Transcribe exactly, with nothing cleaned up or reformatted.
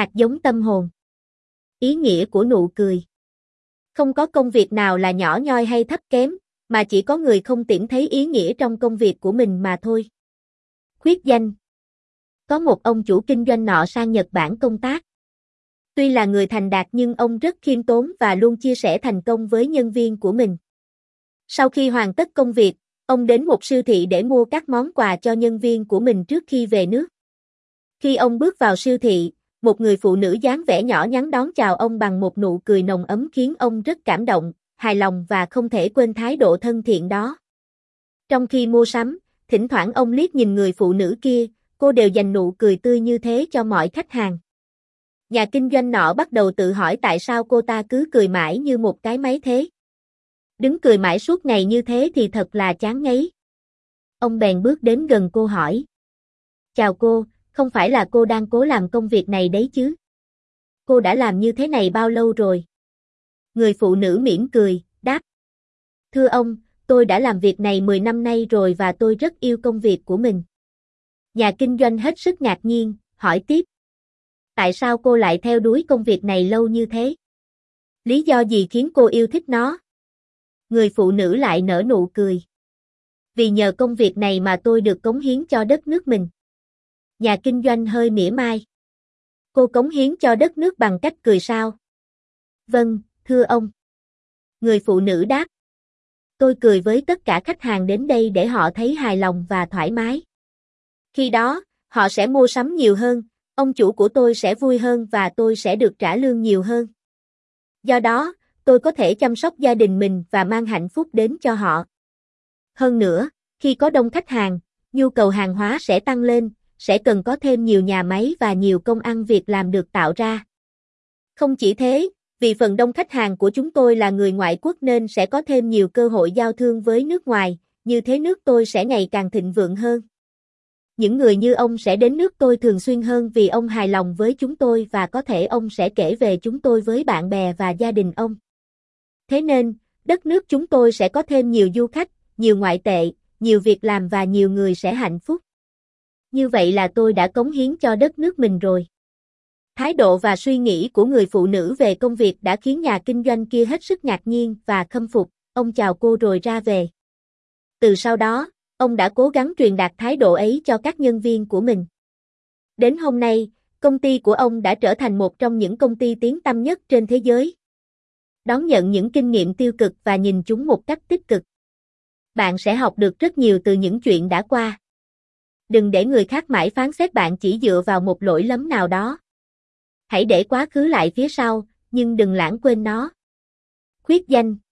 hạt giống tâm hồn. Ý nghĩa của nụ cười. Không có công việc nào là nhỏ nhoi hay thấp kém, mà chỉ có người không tìm thấy ý nghĩa trong công việc của mình mà thôi. Khuyết danh. Có một ông chủ kinh doanh nọ sang Nhật Bản công tác. Tuy là người thành đạt nhưng ông rất khiêm tốn và luôn chia sẻ thành công với nhân viên của mình. Sau khi hoàn tất công việc, ông đến một siêu thị để mua các món quà cho nhân viên của mình trước khi về nước. Khi ông bước vào siêu thị, một người phụ nữ dáng vẻ nhỏ nhắn đón chào ông bằng một nụ cười nồng ấm khiến ông rất cảm động, hài lòng và không thể quên thái độ thân thiện đó. Trong khi mua sắm, thỉnh thoảng ông liếc nhìn người phụ nữ kia, cô đều dành nụ cười tươi như thế cho mọi khách hàng. Nhà kinh doanh nọ bắt đầu tự hỏi tại sao cô ta cứ cười mãi như một cái máy thế. Đứng cười mãi suốt ngày như thế thì thật là chán ngấy. Ông bèn bước đến gần cô hỏi. Chào cô, không phải là cô đang cố làm công việc này đấy chứ? Cô đã làm như thế này bao lâu rồi? Người phụ nữ mỉm cười, đáp. Thưa ông, tôi đã làm việc này mười năm nay rồi và tôi rất yêu công việc của mình. Nhà kinh doanh hết sức ngạc nhiên, hỏi tiếp. Tại sao cô lại theo đuổi công việc này lâu như thế? Lý do gì khiến cô yêu thích nó? Người phụ nữ lại nở nụ cười. Vì nhờ công việc này mà tôi được cống hiến cho đất nước mình. Nhà kinh doanh hơi mỉa mai. Cô cống hiến cho đất nước bằng cách cười sao? Vâng, thưa ông. Người phụ nữ đáp. Tôi cười với tất cả khách hàng đến đây để họ thấy hài lòng và thoải mái. Khi đó, họ sẽ mua sắm nhiều hơn, ông chủ của tôi sẽ vui hơn và tôi sẽ được trả lương nhiều hơn. Do đó, tôi có thể chăm sóc gia đình mình và mang hạnh phúc đến cho họ. Hơn nữa, khi có đông khách hàng, nhu cầu hàng hóa sẽ tăng lên, sẽ cần có thêm nhiều nhà máy và nhiều công ăn việc làm được tạo ra. Không chỉ thế, vì phần đông khách hàng của chúng tôi là người ngoại quốc nên sẽ có thêm nhiều cơ hội giao thương với nước ngoài, như thế nước tôi sẽ ngày càng thịnh vượng hơn. Những người như ông sẽ đến nước tôi thường xuyên hơn vì ông hài lòng với chúng tôi và có thể ông sẽ kể về chúng tôi với bạn bè và gia đình ông. Thế nên, đất nước chúng tôi sẽ có thêm nhiều du khách, nhiều ngoại tệ, nhiều việc làm và nhiều người sẽ hạnh phúc. Như vậy là tôi đã cống hiến cho đất nước mình rồi. Thái độ và suy nghĩ của người phụ nữ về công việc đã khiến nhà kinh doanh kia hết sức ngạc nhiên và khâm phục, ông chào cô rồi ra về. Từ sau đó, ông đã cố gắng truyền đạt thái độ ấy cho các nhân viên của mình. Đến hôm nay, công ty của ông đã trở thành một trong những công ty tiếng tăm nhất trên thế giới. Đón nhận những kinh nghiệm tiêu cực và nhìn chúng một cách tích cực. Bạn sẽ học được rất nhiều từ những chuyện đã qua. Đừng để người khác mãi phán xét bạn chỉ dựa vào một lỗi lầm nào đó. Hãy để quá khứ lại phía sau, nhưng đừng lãng quên nó. Khuyết danh.